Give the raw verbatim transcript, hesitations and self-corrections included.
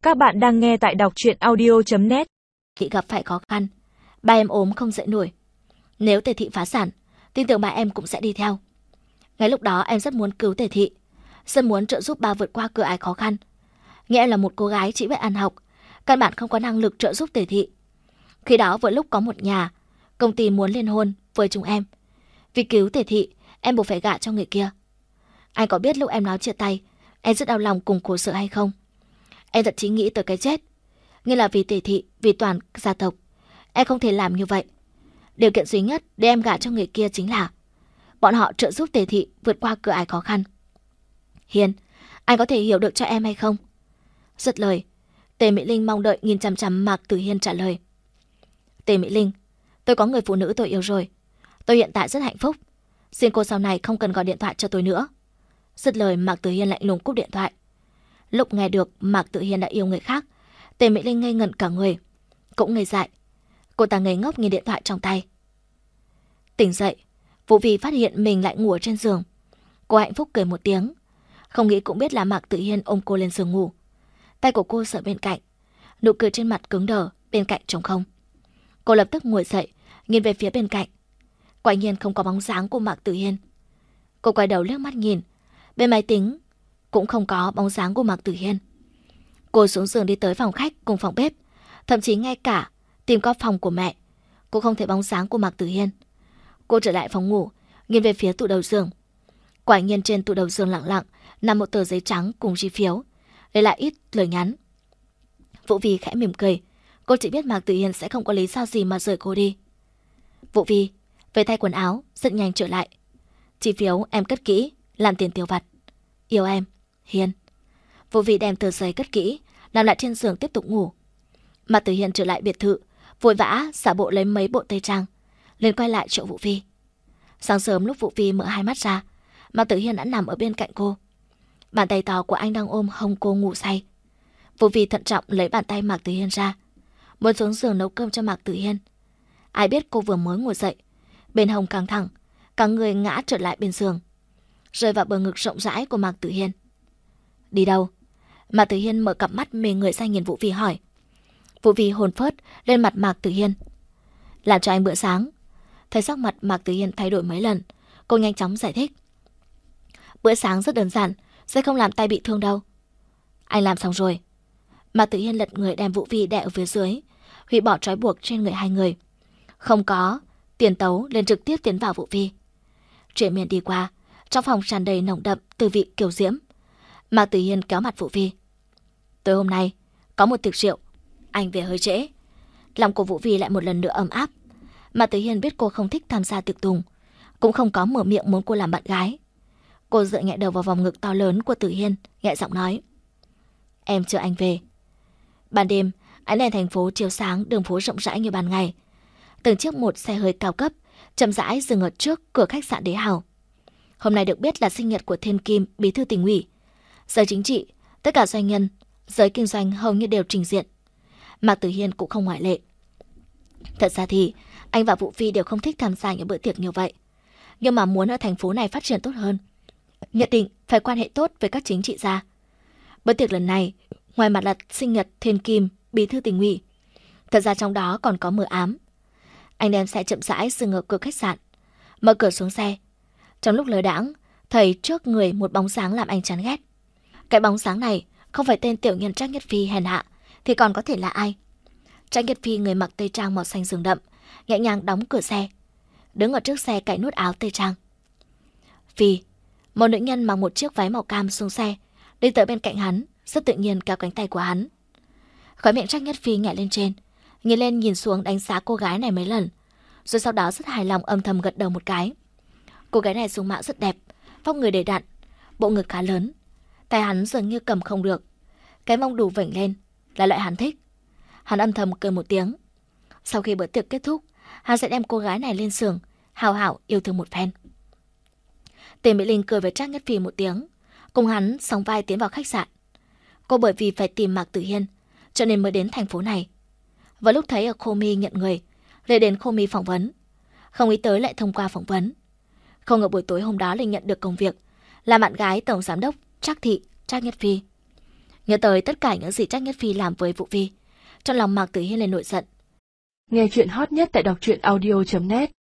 Các bạn đang nghe tại đọc truyện audio chấm net. Thị gặp phải khó khăn, ba em ốm không dậy nổi. Nếu Tề Thị phá sản, tin tưởng ba em cũng sẽ đi theo. Ngay lúc đó em rất muốn cứu Tề Thị, rất muốn trợ giúp ba vượt qua cửa ải khó khăn. Nghĩa em là một cô gái chỉ biết ăn học, căn bản không có năng lực trợ giúp Tề Thị. Khi đó vừa lúc có một nhà công ty muốn liên hôn với chúng em. Vì cứu Tề Thị, em buộc phải gả cho người kia. Anh có biết lúc em nói chia tay, em rất đau lòng cùng khổ sở hay không? Em thậm chí nghĩ tới cái chết. Nghĩa là vì Tề Thị, vì toàn gia tộc, em không thể làm như vậy. Điều kiện duy nhất để em gả cho người kia chính là bọn họ trợ giúp Tề Thị vượt qua cửa ải khó khăn. Hiền, anh có thể hiểu được cho em hay không? Dứt lời, Tề Mỹ Linh mong đợi nhìn chằm chằm Mạc Tử Hiên trả lời. Tề Mỹ Linh, tôi có người phụ nữ tôi yêu rồi. Tôi hiện tại rất hạnh phúc. Xin cô sau này không cần gọi điện thoại cho tôi nữa. Dứt lời, Mạc Tử Hiên lạnh lùng cúp điện thoại. Lúc nghe được Mạc Tử Hiên đã yêu người khác, Tề Mỹ Linh ngây ngẩn cả người, cũng ngây dại. Cô ta ngây ngốc nhìn điện thoại trong tay. Tỉnh dậy, Vũ Vi phát hiện mình lại ngủ ở trên giường. Cô hạnh phúc cười một tiếng, không nghĩ cũng biết là Mạc Tử Hiên ôm cô lên giường ngủ. Tay của cô sợ bên cạnh, nụ cười trên mặt cứng đờ, bên cạnh trống không. Cô lập tức ngồi dậy, nhìn về phía bên cạnh. Quả nhiên không có bóng dáng của Mạc Tử Hiên. Cô quay đầu liếc mắt nhìn, bên máy tính cũng không có bóng dáng của Mạc Tử Hiên. Cô xuống giường đi tới phòng khách cùng phòng bếp, thậm chí ngay cả tìm qua phòng của mẹ, cô không thấy bóng dáng của Mạc Tử Hiên. Cô trở lại phòng ngủ, nhìn về phía tủ đầu giường. Quả nhiên trên tủ đầu giường lặng lặng nằm một tờ giấy trắng cùng chi phiếu, để lại ít lời nhắn. Vũ Vi khẽ mỉm cười, cô chỉ biết Mạc Tử Hiên sẽ không có lý do gì mà rời cô đi. Vũ Vi về thay quần áo, rất nhanh trở lại. Chi phiếu em cất kỹ, làm tiền tiêu vặt. Yêu em, Hiên. Vũ Vi đem tờ giấy cất kỹ, nằm lại trên giường tiếp tục ngủ. Mạc Tử Hiên trở lại biệt thự, vội vã xả bộ lấy mấy bộ tây trang, liền quay lại chỗ Vũ Vi. Sáng sớm lúc Vũ Vi mở hai mắt ra, Mạc Tử Hiên đã nằm ở bên cạnh cô. Bàn tay to của anh đang ôm hông cô ngủ say. Vũ Vi thận trọng lấy bàn tay Mạc Tử Hiên ra, muốn xuống giường nấu cơm cho Mạc Tử Hiên. Ai biết cô vừa mới ngồi dậy, bên hông căng thẳng, cả người ngã trở lại bên giường, rơi vào bờ ngực rộng rãi của Mạc Tử Hiên. Đi đâu? Mạc Tử Hiên mở cặp mắt mê người sang nhìn Vũ Vi hỏi. Vũ Vi hồn phớt lên mặt Mạc Tử Hiên. Làm cho anh bữa sáng. Thấy sắc mặt Mạc Tử Hiên thay đổi mấy lần, cô nhanh chóng giải thích. Bữa sáng rất đơn giản, sẽ không làm tay bị thương đâu. Anh làm xong rồi. Mạc Tử Hiên lật người đem Vũ Vi đè ở phía dưới, hủy bỏ trói buộc trên người hai người. Không có tiền tấu liền trực tiếp tiến vào Vũ Vi. Chuyện miền đi qua, trong phòng tràn đầy nồng đậm từ vị kiều diễm. Mạc Tử Hiên kéo mặt Vũ Vi. Tối hôm nay có một tiệc rượu, anh về hơi trễ. Lòng của Vũ Vi lại một lần nữa ấm áp. Mạc Tử Hiên biết cô không thích tham gia tiệc tùng, cũng không có mở miệng muốn cô làm bạn gái. Cô dựa nhẹ đầu vào vòng ngực to lớn của Tử Hiên, nhẹ giọng nói. Em chờ anh về. Ban đêm, ánh đèn thành phố chiếu sáng đường phố rộng rãi như ban ngày. Từng chiếc một xe hơi cao cấp chậm rãi dừng ở trước cửa khách sạn Đế Hào. Hôm nay được biết là sinh nhật của Thiên Kim, bí thư tỉnh ủy. Giới chính trị, tất cả doanh nhân, giới kinh doanh hầu như đều trình diện. Mạc Tử Hiên cũng không ngoại lệ. Thật ra thì anh và Vũ Phi đều không thích tham gia những bữa tiệc như vậy. Nhưng mà muốn ở thành phố này phát triển tốt hơn, nhất định phải quan hệ tốt với các chính trị gia. Bữa tiệc lần này, ngoài mặt là sinh nhật Thiên Kim, bí thư tỉnh ủy, thật ra trong đó còn có mờ ám. Anh đem xe chậm rãi dừng ở cửa khách sạn, mở cửa xuống xe. Trong lúc lơ đãng, thấy trước người một bóng dáng làm anh chán ghét. Cái bóng dáng này không phải tên tiểu nhân Trác Nhất Phi hèn hạ, thì còn có thể là ai? Trác Nhất Phi người mặc tây trang màu xanh rừng đậm, nhẹ nhàng đóng cửa xe, đứng ở trước xe cạy nút áo tây trang. Phi, một nữ nhân mặc một chiếc váy màu cam xuống xe, đi tới bên cạnh hắn, rất tự nhiên kéo cánh tay của hắn. Khóe miệng Trác Nhất Phi nhảy lên trên, nhìn lên nhìn xuống đánh giá cô gái này mấy lần, rồi sau đó rất hài lòng âm thầm gật đầu một cái. Cô gái này dung mạo rất đẹp, vóc người đầy đặn, bộ ngực khá lớn, tay hắn dường như cầm không được, cái mông đủ vểnh lên, là loại hắn thích. Hắn âm thầm cười một tiếng. Sau khi bữa tiệc kết thúc, hắn sẽ đem cô gái này lên giường, hào hảo yêu thương một phen. Tề Mỹ Linh cười với Trác Nhất Phi một tiếng, cùng hắn sóng vai tiến vào khách sạn. Cô bởi vì phải tìm Mạc Tử Hiên, cho nên mới đến thành phố này. Vào lúc thấy ở Khô Mi nhận người, lại đến Khô Mi phỏng vấn. Không nghĩ tới lại thông qua phỏng vấn. Không ngờ buổi tối hôm đó lại nhận được công việc, là bạn gái tổng giám đốc Trác Thị, Trác Nhất Phi. Nhớ tới tất cả những gì Trác Nhất Phi làm với Vũ Vi, trong lòng Mạc Tử Hiên liền nổi giận. Nghe chuyện hot nhất tại đọc truyện audio chấm net.